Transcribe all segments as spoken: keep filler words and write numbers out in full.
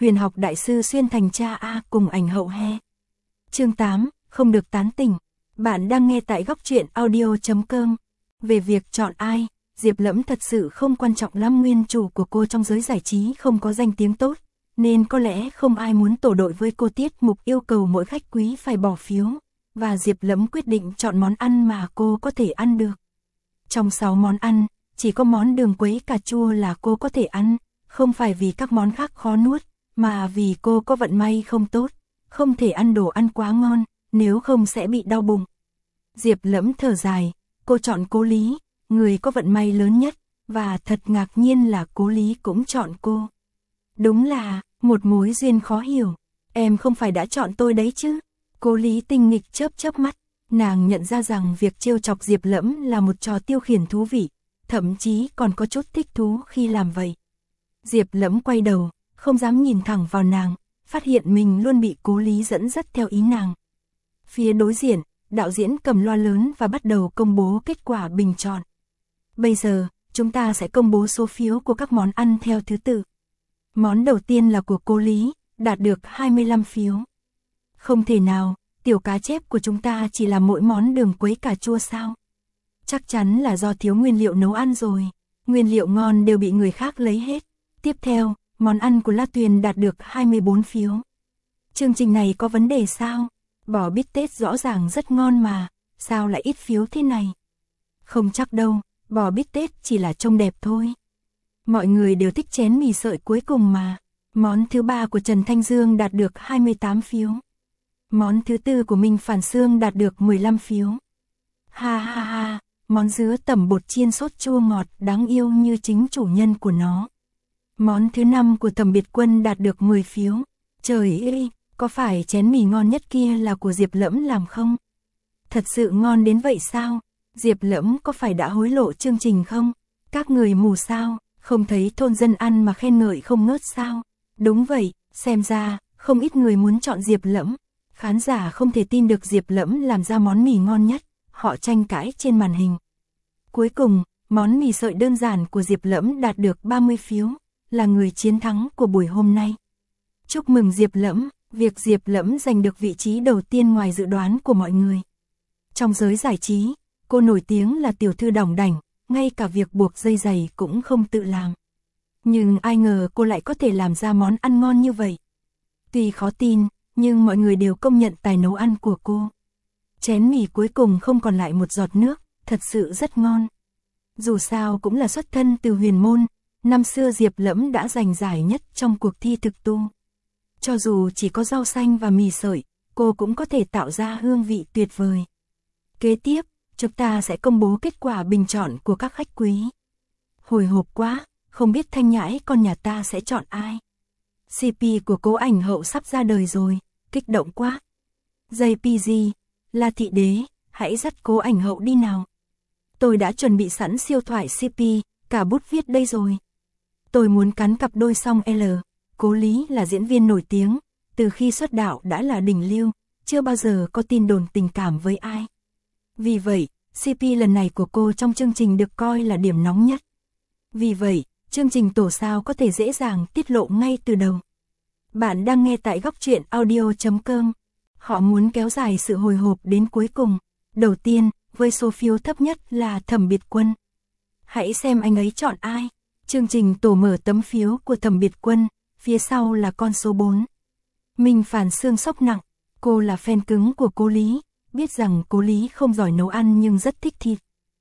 Huyền học đại sư xuyên thành cha A cùng ảnh hậu he. Chương tám, không được tán tỉnh. Bạn đang nghe tại góc truyện audio chấm com. Về việc chọn ai, Diệp Lẫm thật sự không quan trọng lắm, nguyên chủ của cô trong giới giải trí không có danh tiếng tốt, nên có lẽ không ai muốn tổ đội với cô. Tiết mục yêu cầu mỗi khách quý phải bỏ phiếu, và Diệp Lẫm quyết định chọn món ăn mà cô có thể ăn được. Trong sáu món ăn, chỉ có món đường quấy cà chua là cô có thể ăn, không phải vì các món khác khó nuốt, mà vì cô có vận may không tốt, không thể ăn đồ ăn quá ngon, nếu không sẽ bị đau bụng. Diệp Lẫm thở dài, cô chọn Cố Lý, người có vận may lớn nhất, và thật ngạc nhiên là Cố Lý cũng chọn cô. Đúng là, một mối duyên khó hiểu, em không phải đã chọn tôi đấy chứ? Cố Lý tinh nghịch chớp chớp mắt, nàng nhận ra rằng việc trêu chọc Diệp Lẫm là một trò tiêu khiển thú vị, thậm chí còn có chút thích thú khi làm vậy. Diệp Lẫm quay đầu, không dám nhìn thẳng vào nàng, phát hiện mình luôn bị Cố Lý dẫn dắt theo ý nàng. Phía đối diện, đạo diễn cầm loa lớn và bắt đầu công bố kết quả bình chọn. Bây giờ, chúng ta sẽ công bố số phiếu của các món ăn theo thứ tự. Món đầu tiên là của Cố Lý, đạt được hai mươi lăm phiếu. Không thể nào, tiểu cá chép của chúng ta chỉ là mỗi món đường quấy cà chua sao? Chắc chắn là do thiếu nguyên liệu nấu ăn rồi. Nguyên liệu ngon đều bị người khác lấy hết. Tiếp theo, món ăn của La Tuyền đạt được hai mươi bốn phiếu. Chương trình này có vấn đề sao? Bò bít tết rõ ràng rất ngon mà, sao lại ít phiếu thế này? Không chắc đâu, bò bít tết chỉ là trông đẹp thôi. Mọi người đều thích chén mì sợi cuối cùng mà. Món thứ ba của Trần Thanh Dương đạt được hai mươi tám phiếu. Món thứ tư của Minh Phản Sương đạt được mười lăm phiếu. Ha ha ha, món dứa tẩm bột chiên sốt chua ngọt đáng yêu như chính chủ nhân của nó. Món thứ năm của Thẩm Biệt Quân đạt được mười phiếu. Trời ơi, có phải chén mì ngon nhất kia là của Diệp Lẫm làm không? Thật sự ngon đến vậy sao? Diệp Lẫm có phải đã hối lộ chương trình không? Các người mù sao, không thấy thôn dân ăn mà khen ngợi không ngớt sao? Đúng vậy, xem ra, không ít người muốn chọn Diệp Lẫm. Khán giả không thể tin được Diệp Lẫm làm ra món mì ngon nhất, họ tranh cãi trên màn hình. Cuối cùng, món mì sợi đơn giản của Diệp Lẫm đạt được ba mươi phiếu, là người chiến thắng của buổi hôm nay. Chúc mừng Diệp Lẫm, việc Diệp Lẫm giành được vị trí đầu tiên ngoài dự đoán của mọi người. Trong giới giải trí, cô nổi tiếng là tiểu thư đỏng đảnh, ngay cả việc buộc dây giày cũng không tự làm. Nhưng ai ngờ cô lại có thể làm ra món ăn ngon như vậy. Tuy khó tin, nhưng mọi người đều công nhận tài nấu ăn của cô. Chén mì cuối cùng không còn lại một giọt nước, thật sự rất ngon. Dù sao cũng là xuất thân từ huyền môn, năm xưa Diệp Lẫm đã giành giải nhất trong cuộc thi thực tu. Cho dù chỉ có rau xanh và mì sợi, cô cũng có thể tạo ra hương vị tuyệt vời. Kế tiếp, chúng ta sẽ công bố kết quả bình chọn của các khách quý. Hồi hộp quá, không biết Thanh Nhãi con nhà ta sẽ chọn ai. xê pê của Cố Ảnh Hậu sắp ra đời rồi, kích động quá. gi pê giê, La Thị Đế, hãy dắt Cố Ảnh Hậu đi nào. Tôi đã chuẩn bị sẵn siêu thoại xê pê, cả bút viết đây rồi. Tôi muốn cắn cặp đôi song L. Cố Lý là diễn viên nổi tiếng, từ khi xuất đạo đã là đỉnh lưu, chưa bao giờ có tin đồn tình cảm với ai. Vì vậy, xê pê lần này của cô trong chương trình được coi là điểm nóng nhất. Vì vậy, chương trình tổ sao có thể dễ dàng tiết lộ ngay từ đầu. Bạn đang nghe tại góc truyện audio chấm com. Họ muốn kéo dài sự hồi hộp đến cuối cùng. Đầu tiên, với số phiếu thấp nhất là Thẩm Biệt Quân. Hãy xem anh ấy chọn ai. Chương trình tổ mở tấm phiếu của Thẩm Biệt Quân, phía sau là con số bốn. Minh Phản Sương sốc nặng, cô là fan cứng của Cố Lý, biết rằng Cố Lý không giỏi nấu ăn nhưng rất thích thịt.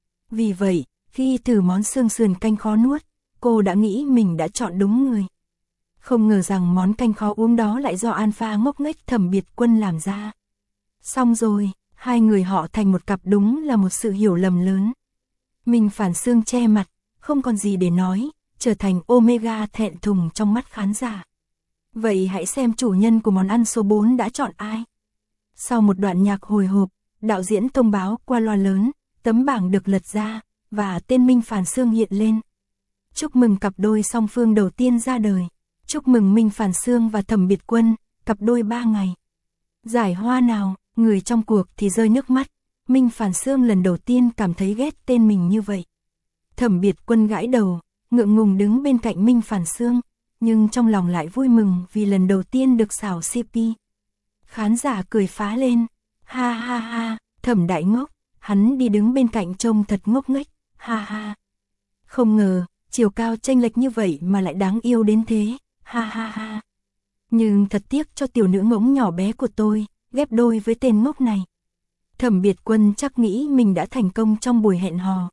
Vì vậy, khi thử món xương sườn canh khó nuốt, cô đã nghĩ mình đã chọn đúng người. Không ngờ rằng món canh khó uống đó lại do alpha ngốc nghếch Thẩm Biệt Quân làm ra. Xong rồi, hai người họ thành một cặp, đúng là một sự hiểu lầm lớn. Minh Phản Sương che mặt, không còn gì để nói, trở thành Omega thẹn thùng trong mắt khán giả. Vậy hãy xem chủ nhân của món ăn số bốn đã chọn ai. Sau một đoạn nhạc hồi hộp, đạo diễn thông báo qua loa lớn, tấm bảng được lật ra, và tên Minh Phản Sương hiện lên. Chúc mừng cặp đôi song phương đầu tiên ra đời. Chúc mừng Minh Phản Sương và Thẩm Biệt Quân, cặp đôi ba ngày. Giải hoa nào, người trong cuộc thì rơi nước mắt. Minh Phản Sương lần đầu tiên cảm thấy ghét tên mình như vậy. Thẩm Biệt Quân gãi đầu, ngượng ngùng đứng bên cạnh Minh Phản Sương, nhưng trong lòng lại vui mừng vì lần đầu tiên được xào xê pê. Khán giả cười phá lên, ha ha ha, Thẩm Đại ngốc, hắn đi đứng bên cạnh trông thật ngốc nghếch, ha ha. Không ngờ, chiều cao chênh lệch như vậy mà lại đáng yêu đến thế, ha ha ha. Nhưng thật tiếc cho tiểu nữ ngỗng nhỏ bé của tôi, ghép đôi với tên ngốc này. Thẩm Biệt Quân chắc nghĩ mình đã thành công trong buổi hẹn hò.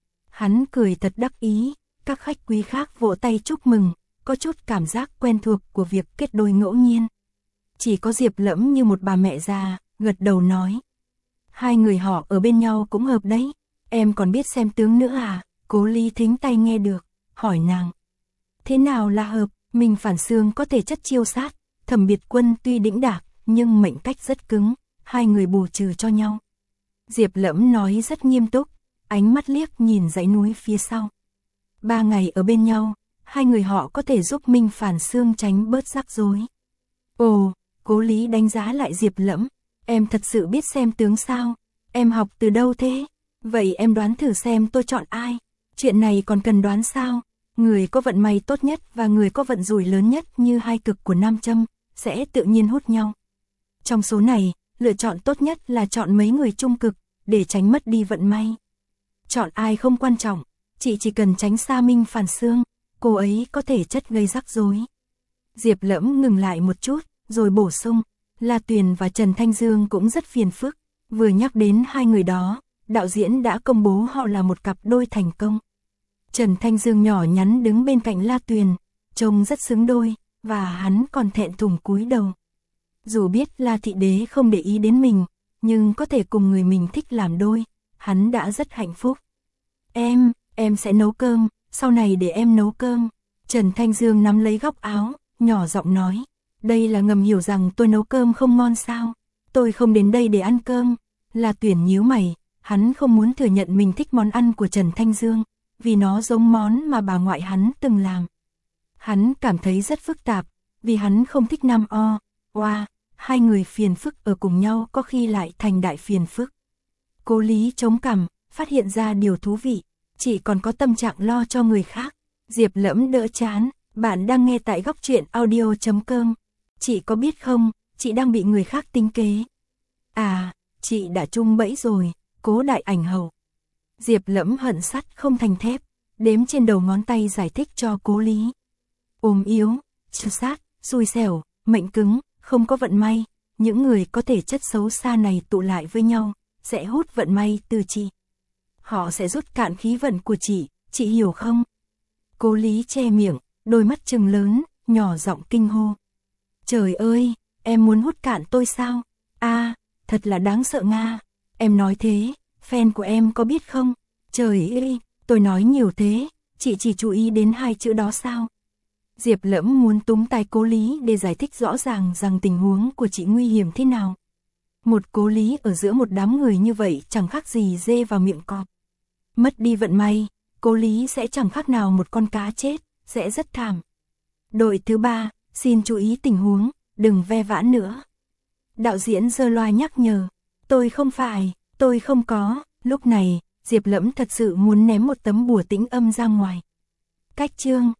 Hắn cười thật đắc ý, các khách quý khác vỗ tay chúc mừng, có chút cảm giác quen thuộc của việc kết đôi ngẫu nhiên. Chỉ có Diệp Lẫm như một bà mẹ già, gật đầu nói. Hai người họ ở bên nhau cũng hợp đấy, em còn biết xem tướng nữa à? Cố Lý thính tay nghe được, hỏi nàng. Thế nào là hợp? Mình Phản Xương có thể chất chiêu sát, Thẩm Biệt Quân tuy đĩnh đạc, nhưng mệnh cách rất cứng, hai người bù trừ cho nhau. Diệp Lẫm nói rất nghiêm túc, ánh mắt liếc nhìn dãy núi phía sau. Ba ngày ở bên nhau, hai người họ có thể giúp Minh Phản Xương tránh bớt rắc rối. Ồ, Cố Lý đánh giá lại Diệp Lẫm, em thật sự biết xem tướng sao? Em học từ đâu thế? Vậy em đoán thử xem tôi chọn ai? Chuyện này còn cần đoán sao? Người có vận may tốt nhất và người có vận rủi lớn nhất như hai cực của nam châm, sẽ tự nhiên hút nhau. Trong số này, lựa chọn tốt nhất là chọn mấy người trung cực, để tránh mất đi vận may. Chọn ai không quan trọng, chị chỉ cần tránh xa Minh Phản Xương, cô ấy có thể chất gây rắc rối. Diệp Lẫm ngừng lại một chút, rồi bổ sung, La Tuyền và Trần Thanh Dương cũng rất phiền phức. Vừa nhắc đến hai người đó, đạo diễn đã công bố họ là một cặp đôi thành công. Trần Thanh Dương nhỏ nhắn đứng bên cạnh La Tuyền, trông rất xứng đôi, và hắn còn thẹn thùng cúi đầu. Dù biết La Thị Đế không để ý đến mình, nhưng có thể cùng người mình thích làm đôi, hắn đã rất hạnh phúc. Em, em sẽ nấu cơm, sau này để em nấu cơm. Trần Thanh Dương nắm lấy góc áo, nhỏ giọng nói. Đây là ngầm hiểu rằng tôi nấu cơm không ngon sao? Tôi không đến đây để ăn cơm. La Tuyền nhíu mày, hắn không muốn thừa nhận mình thích món ăn của Trần Thanh Dương, vì nó giống món mà bà ngoại hắn từng làm. Hắn cảm thấy rất phức tạp, vì hắn không thích nam o, oa, hai người phiền phức ở cùng nhau có khi lại thành đại phiền phức. Cố Lý chống cằm, phát hiện ra điều thú vị, chỉ còn có tâm trạng lo cho người khác. Diệp Lẫm đỡ chán, bạn đang nghe tại góc truyện audio chấm com. Chị có biết không, chị đang bị người khác tính kế. À, chị đã chung bẫy rồi, Cố đại ảnh hầu. Diệp Lẫm hận sắt không thành thép, đếm trên đầu ngón tay giải thích cho Cố Lý. Ốm yếu, chư sát, xui xẻo, mệnh cứng, không có vận may, những người có thể chất xấu xa này tụ lại với nhau, sẽ hút vận may từ chị. Họ sẽ rút cạn khí vận của chị, chị hiểu không? Cố Lý che miệng, đôi mắt trừng lớn, nhỏ giọng kinh hô. Trời ơi, em muốn hút cạn tôi sao? À, thật là đáng sợ Nga. Em nói thế, fan của em có biết không? Trời ơi, tôi nói nhiều thế, chị chỉ chú ý đến hai chữ đó sao? Diệp Lẫm muốn túm tay Cố Lý để giải thích rõ ràng rằng tình huống của chị nguy hiểm thế nào. Một Cố Lý ở giữa một đám người như vậy chẳng khác gì dê vào miệng cọp. Mất đi vận may, Cố Lý sẽ chẳng khác nào một con cá chết, sẽ rất thảm. Đội thứ ba, xin chú ý tình huống, đừng ve vãn nữa. Đạo diễn giơ loa nhắc nhở, tôi không phải, tôi không có. Lúc này, Diệp Lẫm thật sự muốn ném một tấm bùa tĩnh âm ra ngoài. Cách chương